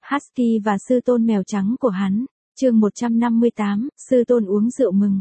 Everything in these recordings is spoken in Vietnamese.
Husky và sư tôn mèo trắng của hắn. Chương 158, sư tôn uống rượu mừng.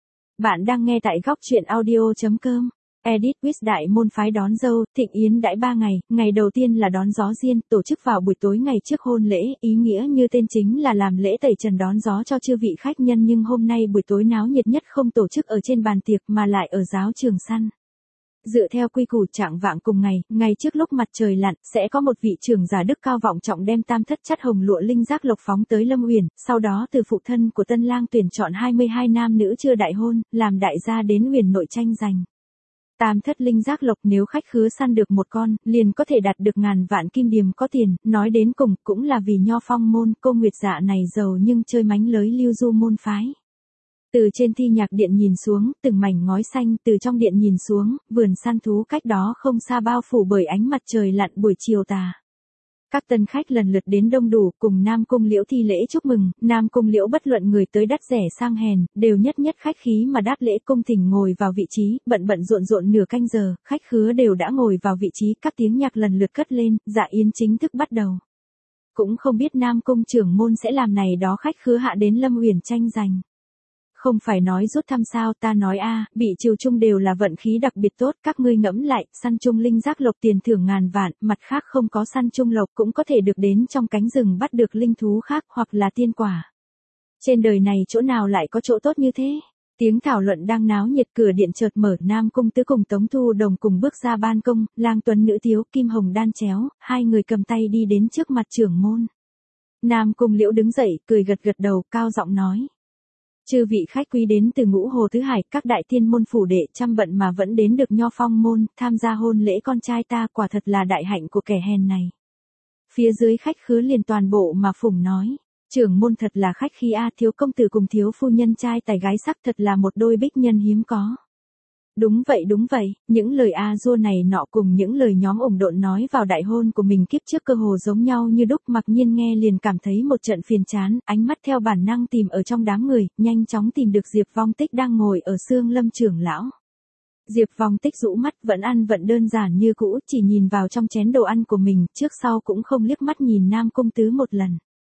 Bạn đang nghe tại góc truyện audio.com. Edit Quiz đại môn phái đón dâu, thịnh yến đãi 3 ngày, ngày đầu tiên là đón gió diên, tổ chức vào buổi tối ngày trước hôn lễ, ý nghĩa như tên chính là làm lễ tẩy trần đón gió cho chư vị khách nhân, nhưng hôm nay buổi tối náo nhiệt nhất không tổ chức ở trên bàn tiệc mà lại ở giáo trường săn. Dựa theo quy củ trạng vạng cùng ngày, ngay trước lúc mặt trời lặn, sẽ có một vị trưởng giả đức cao vọng trọng đem tam thất chất hồng lụa linh giác lộc phóng tới Lâm Uyển, sau đó từ phụ thân của tân lang tuyển chọn 22 nam nữ chưa đại hôn, làm đại gia đến Uyển nội tranh giành. Tam thất linh giác lộc nếu khách khứa săn được một con, liền có thể đạt được ngàn vạn kim điềm có tiền, nói đến cùng cũng là vì Nho Phong môn cô Nguyệt Dạ này giàu nhưng chơi mánh lới lưu du môn phái. Từ trên thi nhạc điện nhìn xuống, từng mảnh ngói xanh, từ trong điện nhìn xuống, vườn săn thú cách đó không xa bao phủ bởi ánh mặt trời lặn buổi chiều tà. Các tân khách lần lượt đến đông đủ, cùng Nam Cung Liễu thi lễ chúc mừng. Nam Cung Liễu bất luận người tới đắt rẻ sang hèn, đều nhất nhất khách khí mà đáp lễ, cung thỉnh ngồi vào vị trí. Bận rộn nửa canh giờ, khách khứa đều đã ngồi vào vị trí, các tiếng nhạc lần lượt cất lên, dạ yến chính thức bắt đầu. Cũng không biết Nam Cung trưởng môn sẽ làm này đó khách khứa hạ đến Lâm Uyển tranh giành. Không phải nói rút thăm sao, ta nói bị trừ chung đều là vận khí đặc biệt tốt, các ngươi ngẫm lại, săn chung linh giác lộc tiền thưởng ngàn vạn, mặt khác không có săn chung lộc cũng có thể được đến trong cánh rừng bắt được linh thú khác hoặc là tiên quả. Trên đời này chỗ nào lại có chỗ tốt như thế? Tiếng thảo luận đang náo nhiệt, cửa điện chợt mở, Nam Cung Tứ cùng Tống Thu Đồng cùng bước ra ban công, Lang Tuấn nữ thiếu, Kim Hồng đan chéo, hai người cầm tay đi đến trước mặt trưởng môn. Nam Cung Liễu đứng dậy, cười gật đầu, cao giọng nói. Chư vị khách quý đến từ Ngũ Hồ Tứ Hải, các đại tiên môn phủ đệ, trăm bận mà vẫn đến được Nho Phong môn, tham gia hôn lễ con trai ta, quả thật là đại hạnh của kẻ hèn này. Phía dưới khách khứa liền toàn bộ mà phủng nói, trưởng môn thật là khách khí thiếu công tử cùng thiếu phu nhân trai tài gái sắc, thật là một đôi bích nhân hiếm có. Đúng vậy, những lời dua này nọ cùng những lời nhóm ủng độn nói vào đại hôn của mình kiếp trước cơ hồ giống nhau như đúc. Mặc Nhiên nghe liền cảm thấy một trận phiền chán, ánh mắt theo bản năng tìm ở trong đám người, nhanh chóng tìm được Diệp Vong Tích đang ngồi ở Xương Lâm trưởng lão. Diệp Vong Tích rũ mắt, vẫn ăn vẫn đơn giản như cũ, chỉ nhìn vào trong chén đồ ăn của mình, trước sau cũng không liếc mắt nhìn Nam Cung Tứ một lần.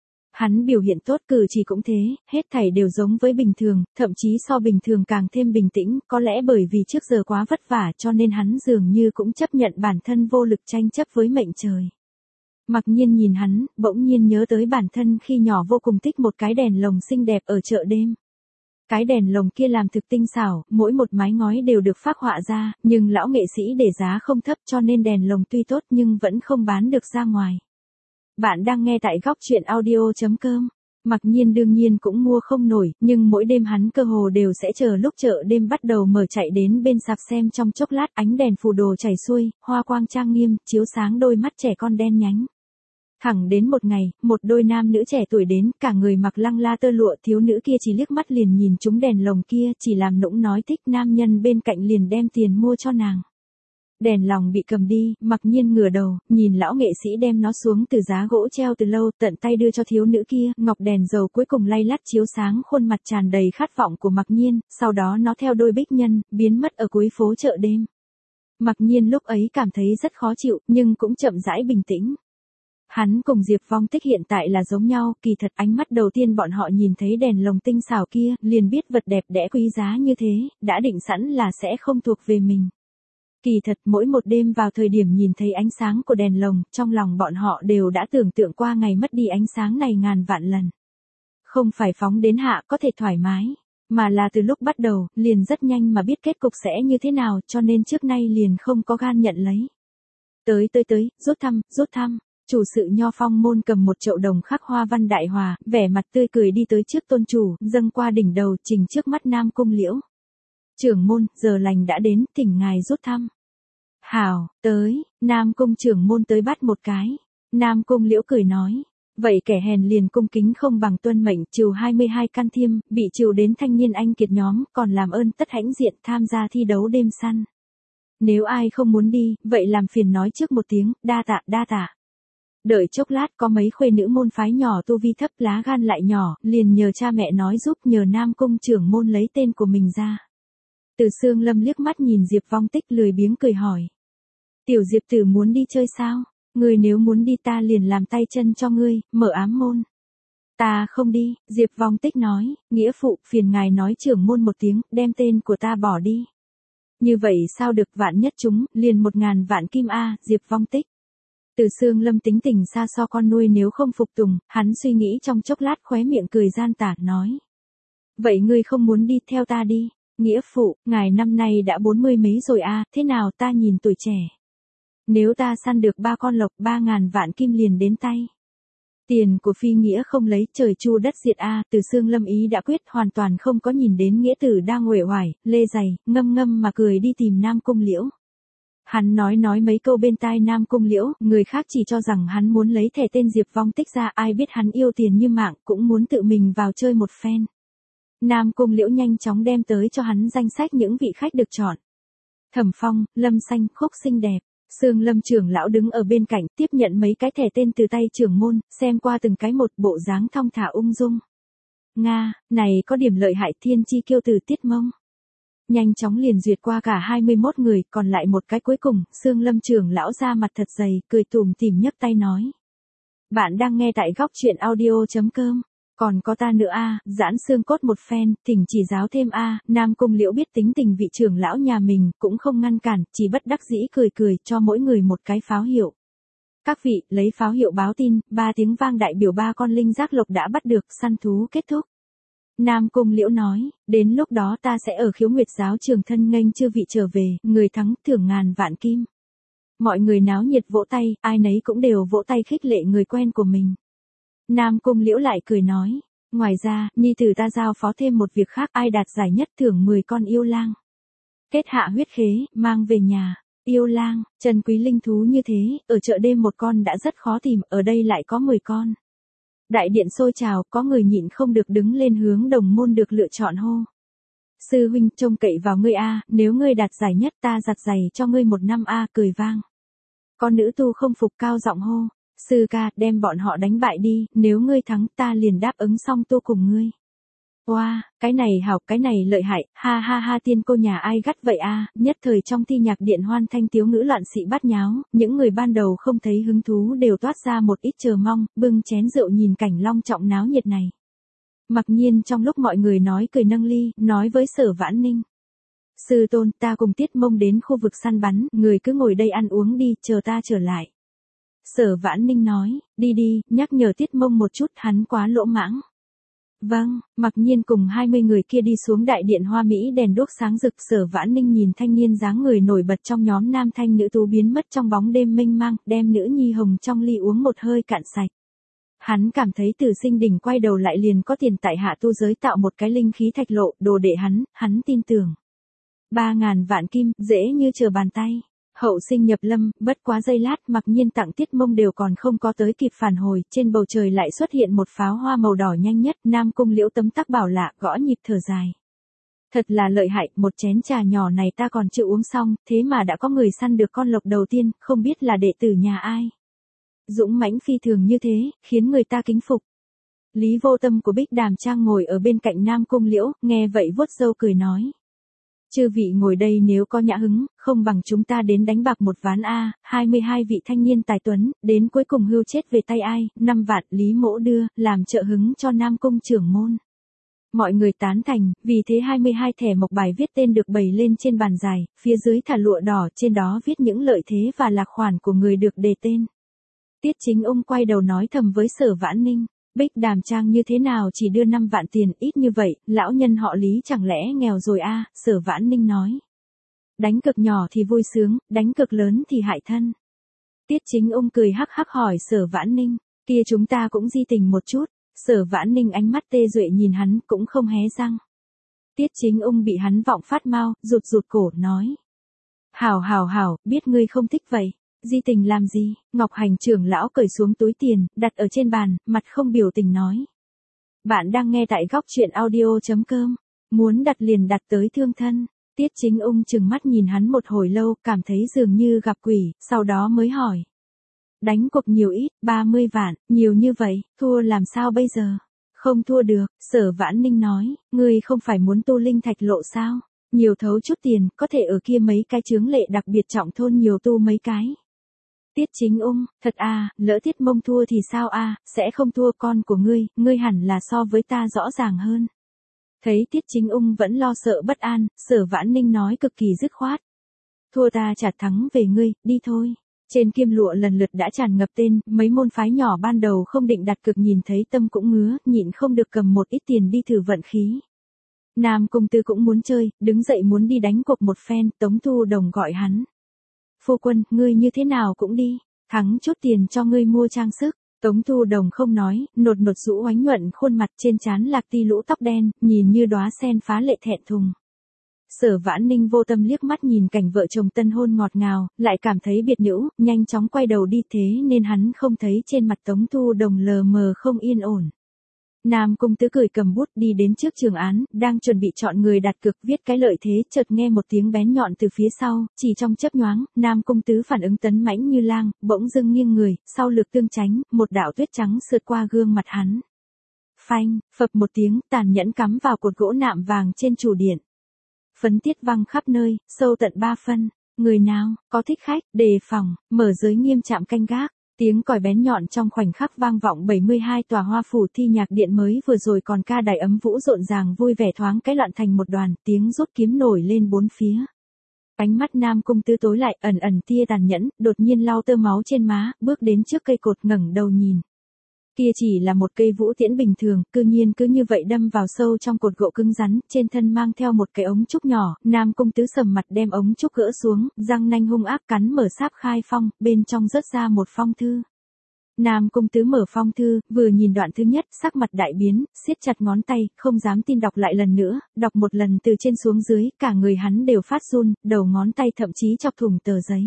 Hắn biểu hiện tốt, cử chỉ cũng thế, hết thảy đều giống với bình thường, thậm chí so bình thường càng thêm bình tĩnh, có lẽ bởi vì trước giờ quá vất vả cho nên hắn dường như cũng chấp nhận bản thân vô lực tranh chấp với mệnh trời. Mặc Nhiên nhìn hắn, bỗng nhiên nhớ tới bản thân khi nhỏ vô cùng thích một cái đèn lồng xinh đẹp ở chợ đêm. Cái đèn lồng kia làm thực tinh xảo, mỗi một mái ngói đều được phác họa ra, nhưng lão nghệ sĩ để giá không thấp cho nên đèn lồng tuy tốt nhưng vẫn không bán được ra ngoài. Bạn đang nghe tại góc truyện audio.com. Mặc Nhiên đương nhiên cũng mua không nổi, nhưng mỗi đêm hắn cơ hồ đều sẽ chờ lúc chợ đêm bắt đầu mở chạy đến bên sạp xem trong chốc lát, ánh đèn phù đồ chảy xuôi, hoa quang trang nghiêm, chiếu sáng đôi mắt trẻ con đen nhánh. Thẳng đến một ngày, một đôi nam nữ trẻ tuổi đến, cả người mặc lăng la tơ lụa, thiếu nữ kia chỉ liếc mắt liền nhìn trúng đèn lồng kia, chỉ làm nũng nói thích, nam nhân bên cạnh liền đem tiền mua cho nàng. Đèn lồng bị cầm đi, Mặc Nhiên ngửa đầu, nhìn lão nghệ sĩ đem nó xuống từ giá gỗ treo từ lâu, tận tay đưa cho thiếu nữ kia, ngọc đèn dầu cuối cùng lay lắt chiếu sáng khuôn mặt tràn đầy khát vọng của Mặc Nhiên, sau đó nó theo đôi bích nhân, biến mất ở cuối phố chợ đêm. Mặc Nhiên lúc ấy cảm thấy rất khó chịu, nhưng cũng chậm rãi bình tĩnh. Hắn cùng Diệp Vong Tích hiện tại là giống nhau, kỳ thật ánh mắt đầu tiên bọn họ nhìn thấy đèn lồng tinh xảo kia, liền biết vật đẹp đẽ quý giá như thế, đã định sẵn là sẽ không thuộc về mình. Kỳ thật mỗi một đêm vào thời điểm nhìn thấy ánh sáng của đèn lồng, trong lòng bọn họ đều đã tưởng tượng qua ngày mất đi ánh sáng này ngàn vạn lần. Không phải phóng đến hạ có thể thoải mái, mà là từ lúc bắt đầu, liền rất nhanh mà biết kết cục sẽ như thế nào, cho nên trước nay liền không có gan nhận lấy. Tới, rút thăm. Chủ sự Nho Phong môn cầm một chậu đồng khắc hoa văn đại hòa, vẻ mặt tươi cười đi tới trước tôn chủ, dâng qua đỉnh đầu, trình trước mắt Nam Cung Liễu. Trưởng môn, giờ lành đã đến, thỉnh ngài rút thăm. Hảo, tới, Nam Cung trưởng môn tới bắt một cái. Nam Cung Liễu cười nói. Vậy kẻ hèn liền cung kính không bằng tuân mệnh, trừ 22 can thiêm, bị trừ đến thanh niên anh kiệt nhóm, còn làm ơn tất hãnh diện tham gia thi đấu đêm săn. Nếu ai không muốn đi, vậy làm phiền nói trước một tiếng, đa tạ. Đợi chốc lát có mấy khuê nữ môn phái nhỏ tu vi thấp lá gan lại nhỏ, liền nhờ cha mẹ nói giúp nhờ Nam Cung trưởng môn lấy tên của mình ra. Từ Xương Lâm liếc mắt nhìn Diệp Vong Tích lười biếng cười hỏi. Tiểu Diệp tử muốn đi chơi sao? Ngươi nếu muốn đi ta liền làm tay chân cho ngươi, mở ám môn. Ta không đi, Diệp Vong Tích nói, nghĩa phụ, phiền ngài nói trưởng môn một tiếng, đem tên của ta bỏ đi. Như vậy sao được, vạn nhất chúng, liền 1000 vạn kim a, Diệp Vong Tích. Từ Sương Lâm tính tình xa so con nuôi nếu không phục tùng, hắn suy nghĩ trong chốc lát khóe miệng cười gian tà, nói. Vậy ngươi không muốn đi, theo ta đi. Nghĩa phụ, ngài năm nay đã 40 mấy rồi a, thế nào ta nhìn tuổi trẻ. Nếu ta săn được 3 con lộc 3000 vạn kim liền đến tay. Tiền của phi nghĩa không lấy, trời chu đất diệt a, Từ Sương Lâm ý đã quyết, hoàn toàn không có nhìn đến nghĩa tử đang uể oải, lê giày, ngâm ngâm mà cười đi tìm Nam Cung Liễu. Hắn nói mấy câu bên tai Nam Cung Liễu, người khác chỉ cho rằng hắn muốn lấy thẻ tên Diệp Vong Tích ra, ai biết hắn yêu tiền như mạng, cũng muốn tự mình vào chơi một phen. Nam Cung Liễu nhanh chóng đem tới cho hắn danh sách những vị khách được chọn. Thẩm Phong, Lâm Xanh, Khúc xinh đẹp. Sương Lâm trưởng lão đứng ở bên cạnh, tiếp nhận mấy cái thẻ tên từ tay trưởng môn, xem qua từng cái một, bộ dáng thong thả ung dung. Nga, này có điểm lợi hại, thiên chi kiêu tử Tiết Mông. Nhanh chóng liền duyệt qua cả 21 người, còn lại một cái cuối cùng, Sương Lâm trưởng lão ra mặt thật dày, cười tủm tỉm nhấc tay nói. Bạn đang nghe tại góc truyện audio.com. Còn có ta nữa a, giãn xương cốt một phen, thỉnh chỉ giáo thêm a. Nam Cung Liễu biết tính tình vị trưởng lão nhà mình, cũng không ngăn cản, chỉ bất đắc dĩ cười cho mỗi người một cái pháo hiệu. Các vị, lấy pháo hiệu báo tin, 3 tiếng vang đại biểu 3 con linh giác lộc đã bắt được, săn thú kết thúc. Nam Cung Liễu nói, đến lúc đó ta sẽ ở Khiếu Nguyệt giáo trường thân nghênh chư vị trở về, người thắng thưởng 1000 vạn kim. Mọi người náo nhiệt vỗ tay, ai nấy cũng đều vỗ tay khích lệ người quen của mình. Nam Cung Liễu lại cười nói, ngoài ra, nhi tử ta giao phó thêm một việc khác, ai đạt giải nhất thưởng 10 con yêu lang. Kết hạ huyết khế, mang về nhà. Yêu lang, trần quý linh thú như thế, ở chợ đêm một con đã rất khó tìm, ở đây lại có 10 con. Đại điện sôi trào, có người nhịn không được đứng lên hướng đồng môn được lựa chọn hô. Sư huynh, trông cậy vào ngươi a, nếu ngươi đạt giải nhất ta giặt giày cho ngươi 1 năm a, cười vang. Con nữ tu không phục cao giọng hô. Sư ca, đem bọn họ đánh bại đi, nếu ngươi thắng ta liền đáp ứng xong tu cùng ngươi. Wow, cái này hảo, cái này lợi hại, ha ha ha, tiên cô nhà ai gắt vậy a, nhất thời trong thi nhạc điện hoan thanh tiếu ngữ loạn xị bát nháo, những người ban đầu không thấy hứng thú đều toát ra một ít chờ mong, bưng chén rượu nhìn cảnh long trọng náo nhiệt này. Mặc nhiên trong lúc mọi người nói cười nâng ly, nói với Sở Vãn Ninh. Sư tôn, ta cùng Tiết Mông đến khu vực săn bắn, người cứ ngồi đây ăn uống đi, chờ ta trở lại. Sở Vãn Ninh nói, đi, nhắc nhở Tiết Mông một chút, hắn quá lỗ mãng. Vâng, Mặc nhiên cùng 20 người kia đi xuống đại điện hoa mỹ đèn đuốc sáng rực. Sở Vãn Ninh nhìn thanh niên dáng người nổi bật trong nhóm nam thanh nữ tú biến mất trong bóng đêm mênh mang, đem nữ nhi hồng trong ly uống một hơi cạn sạch. Hắn cảm thấy Tử Sinh đỉnh quay đầu lại liền có tiền tại hạ tu giới tạo một cái linh khí thạch lộ, đồ đệ hắn tin tưởng. 3000 vạn kim, dễ như trở bàn tay. Hậu sinh nhập lâm, bất quá giây lát, Mặc nhiên tặng Tiết Mông đều còn không có tới kịp phản hồi, trên bầu trời lại xuất hiện một pháo hoa màu đỏ nhanh nhất. Nam Cung Liễu tấm tắc bảo lạ, gõ nhịp thở dài. Thật là lợi hại, một chén trà nhỏ này ta còn chưa uống xong, thế mà đã có người săn được con lộc đầu tiên, không biết là đệ tử nhà ai. Dũng mãnh phi thường như thế, khiến người ta kính phục. Lý Vô Tâm của Bích Đàm Trang ngồi ở bên cạnh Nam Cung Liễu, nghe vậy vuốt râu cười nói. Chư vị ngồi đây nếu có nhã hứng, không bằng chúng ta đến đánh bạc một ván a, 22 vị thanh niên tài tuấn, đến cuối cùng hưu chết về tay ai, 5 vạn, Lý Mỗ đưa, làm trợ hứng cho Nam Cung trưởng môn. Mọi người tán thành, vì thế 22 thẻ mộc bài viết tên được bày lên trên bàn dài, phía dưới thả lụa đỏ, trên đó viết những lợi thế và lạc khoản của người được đề tên. Tiết Chính Ung quay đầu nói thầm với Sở Vãn Ninh. Bích Đàm Trang như thế nào chỉ đưa 5 vạn tiền, ít như vậy, lão nhân họ Lý chẳng lẽ nghèo rồi a, Sở Vãn Ninh nói. Đánh cực nhỏ thì vui sướng, đánh cực lớn thì hại thân. Tiết Chính Ung cười hắc hắc hỏi Sở Vãn Ninh, kia chúng ta cũng di tình một chút. Sở Vãn Ninh ánh mắt tê duệ nhìn hắn, cũng không hé răng. Tiết Chính Ung bị hắn vọng phát mau, rụt cổ, nói. Hảo, biết ngươi không thích vậy. Di tình làm gì? Ngọc Hành trưởng lão cởi xuống túi tiền, đặt ở trên bàn, mặt không biểu tình nói. Bạn đang nghe tại góc truyện audio.com. Muốn đặt liền đặt tới thương thân. Tiết Chính Ung chừng mắt nhìn hắn một hồi lâu, cảm thấy dường như gặp quỷ, sau đó mới hỏi. Đánh cuộc nhiều ít, 30 vạn, nhiều như vậy, thua làm sao bây giờ? Không thua được, Sở Vãn Ninh nói, ngươi không phải muốn tu linh thạch lộ sao? Nhiều thấu chút tiền, có thể ở kia mấy cái chướng lệ đặc biệt trọng thôn nhiều tu mấy cái. Tiết Chính Ung, thật à, lỡ Tiết Mông thua thì sao à, sẽ không thua con của ngươi hẳn là so với ta rõ ràng hơn. Thấy Tiết Chính Ung vẫn lo sợ bất an, Sở Vãn Ninh nói cực kỳ dứt khoát. Thua ta trả thắng về ngươi, đi thôi. Trên Kim Lụa lần lượt đã tràn ngập tên, mấy môn phái nhỏ ban đầu không định đặt cược nhìn thấy tâm cũng ngứa, nhịn không được cầm một ít tiền đi thử vận khí. Nam Cung Tư cũng muốn chơi, đứng dậy muốn đi đánh cuộc một phen, Tống Thu Đồng gọi hắn. Phu quân, ngươi như thế nào cũng đi, thắng chút tiền cho ngươi mua trang sức. Tống Thu Đồng không nói, nột nột rũ oánh nhuận khuôn mặt trên trán lạc ti lũ tóc đen, nhìn như đóa sen phá lệ thẹn thùng. Sở Vãn Ninh vô tâm liếc mắt nhìn cảnh vợ chồng tân hôn ngọt ngào, lại cảm thấy biệt nữ, nhanh chóng quay đầu đi thế nên hắn không thấy trên mặt Tống Thu Đồng lờ mờ không yên ổn. Nam Cung Tứ cười cầm bút đi đến trước trường án, đang chuẩn bị chọn người đặt cược viết cái lợi thế, chợt nghe một tiếng bén nhọn từ phía sau, chỉ trong chớp nhoáng, Nam Cung Tứ phản ứng tấn mãnh như lang, bỗng dưng nghiêng người, sau lược tương tránh, một đạo tuyết trắng sượt qua gương mặt hắn. Phanh, phập một tiếng, tàn nhẫn cắm vào cột gỗ nạm vàng trên trụ điện. Phấn tiết văng khắp nơi, sâu tận 3 phân. Người nào, có thích khách, đề phòng, mở giới nghiêm trạm canh gác. Tiếng còi bén nhọn trong khoảnh khắc vang vọng 72 tòa hoa phủ thi nhạc điện mới vừa rồi còn ca đài ấm vũ rộn ràng vui vẻ thoáng cái loạn thành một đoàn, tiếng rút kiếm nổi lên bốn phía. Ánh mắt Nam Cung Tư tối lại ẩn ẩn tia tàn nhẫn, đột nhiên lau tơ máu trên má, bước đến trước cây cột ngẩng đầu nhìn. Kia chỉ là một cây vũ tiễn bình thường, cư nhiên cứ như vậy đâm vào sâu trong cột gỗ cứng rắn, trên thân mang theo một cái ống trúc nhỏ, Nam Cung Tứ sầm mặt đem ống trúc gỡ xuống, răng nanh hung ác cắn mở sáp khai phong, bên trong rớt ra một phong thư. Nam Cung Tứ mở phong thư, vừa nhìn đoạn thứ nhất, sắc mặt đại biến, siết chặt ngón tay, không dám tin đọc lại lần nữa, đọc một lần từ trên xuống dưới, cả người hắn đều phát run, đầu ngón tay thậm chí chọc thủng tờ giấy.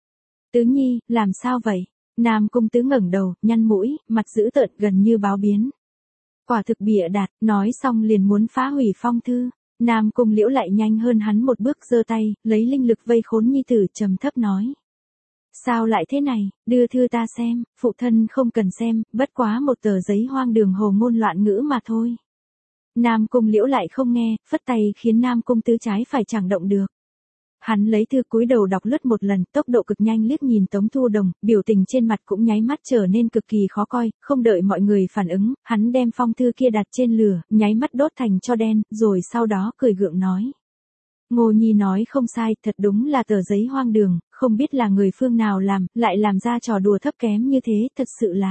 Tứ Nhi, làm sao vậy? Nam Cung Tứ ngẩng đầu, nhăn mũi, mặt dữ tợn gần như báo biến. Quả thực bịa đặt, nói xong liền muốn phá hủy phong thư. Nam Cung Liễu lại nhanh hơn hắn một bước giơ tay, lấy linh lực vây khốn nhi tử trầm thấp nói. Sao lại thế này, đưa thư ta xem, phụ thân không cần xem, bất quá một tờ giấy hoang đường hồ ngôn loạn ngữ mà thôi. Nam Cung Liễu lại không nghe, phất tay khiến Nam Cung Tứ trái phải chẳng động được. Hắn lấy thư cúi đầu đọc lướt một lần, tốc độ cực nhanh liếc nhìn Tống Thu Đồng, biểu tình trên mặt cũng nháy mắt trở nên cực kỳ khó coi, không đợi mọi người phản ứng, hắn đem phong thư kia đặt trên lửa, nháy mắt đốt thành tro đen, rồi sau đó cười gượng nói. Ngô Nhi nói không sai, thật đúng là tờ giấy hoang đường, không biết là người phương nào làm, lại làm ra trò đùa thấp kém như thế, thật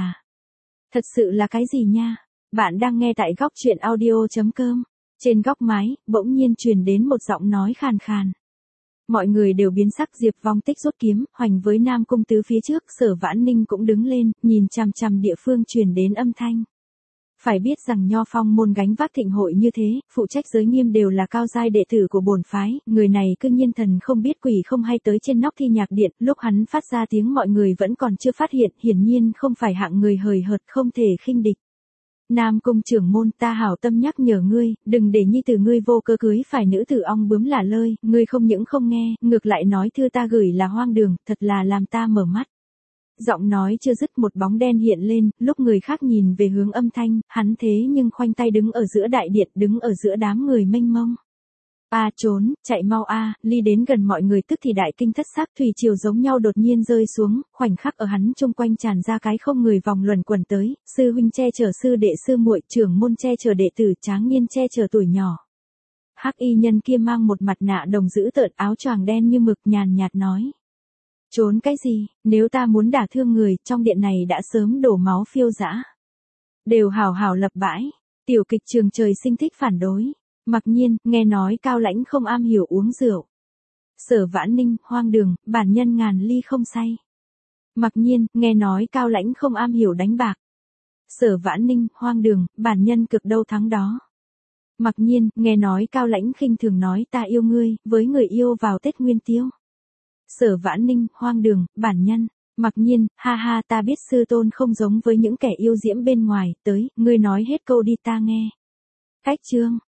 sự là cái gì nha? Bạn đang nghe tại góc truyện audio.com. Trên góc mái, bỗng nhiên truyền đến một giọng nói khàn khàn. Mọi người đều biến sắc, Diệp Vong Tích rút kiếm, hoành với Nam Cung Tứ phía trước, Sở Vãn Ninh cũng đứng lên, nhìn chằm chằm địa phương truyền đến âm thanh. Phải biết rằng Nho Phong môn gánh vác thịnh hội như thế, phụ trách giới nghiêm đều là cao giai đệ tử của bổn phái, người này cứ nhiên thần không biết quỷ không hay tới trên nóc thi nhạc điện, lúc hắn phát ra tiếng mọi người vẫn còn chưa phát hiện, hiển nhiên không phải hạng người hời hợt không thể khinh địch. Nam Cung trưởng môn, ta hảo tâm nhắc nhở ngươi, đừng để nhi tử ngươi vô cơ cưới phải nữ tử ong bướm lả lơi, ngươi không những không nghe, ngược lại nói thư ta gửi là hoang đường, thật là làm ta mở mắt. Giọng nói chưa dứt một bóng đen hiện lên, lúc người khác nhìn về hướng âm thanh, hắn thế nhưng khoanh tay đứng ở giữa đại điện, đứng ở giữa đám người mênh mông. A trốn, chạy mau a, ly đến gần mọi người tức thì đại kinh thất sắc, thủy triều giống nhau đột nhiên rơi xuống, khoảnh khắc ở hắn chung quanh tràn ra cái không người vòng luẩn quẩn tới, sư huynh che chở sư đệ sư muội, trưởng môn che chở đệ tử, tráng niên che chở tuổi nhỏ. Hắc y nhân kia mang một mặt nạ đồng dữ tợn, áo choàng đen như mực, nhàn nhạt nói. Trốn cái gì, nếu ta muốn đả thương người, trong điện này đã sớm đổ máu phiêu dã. Đều hào hào lập bãi, tiểu kịch trường trời sinh thích phản đối. Mặc nhiên, nghe nói Cao Lãnh không am hiểu uống rượu. Sở Vãn Ninh, hoang đường, bản nhân ngàn ly không say. Mặc nhiên, nghe nói Cao Lãnh không am hiểu đánh bạc. Sở Vãn Ninh, hoang đường, bản nhân cực đâu thắng đó. Mặc nhiên, nghe nói Cao Lãnh khinh thường nói ta yêu ngươi, với người yêu vào Tết Nguyên Tiêu. Sở Vãn Ninh, hoang đường, bản nhân. Mặc nhiên, ha ha, ta biết sư tôn không giống với những kẻ yêu diễm bên ngoài, tới, ngươi nói hết câu đi ta nghe. Cách chương.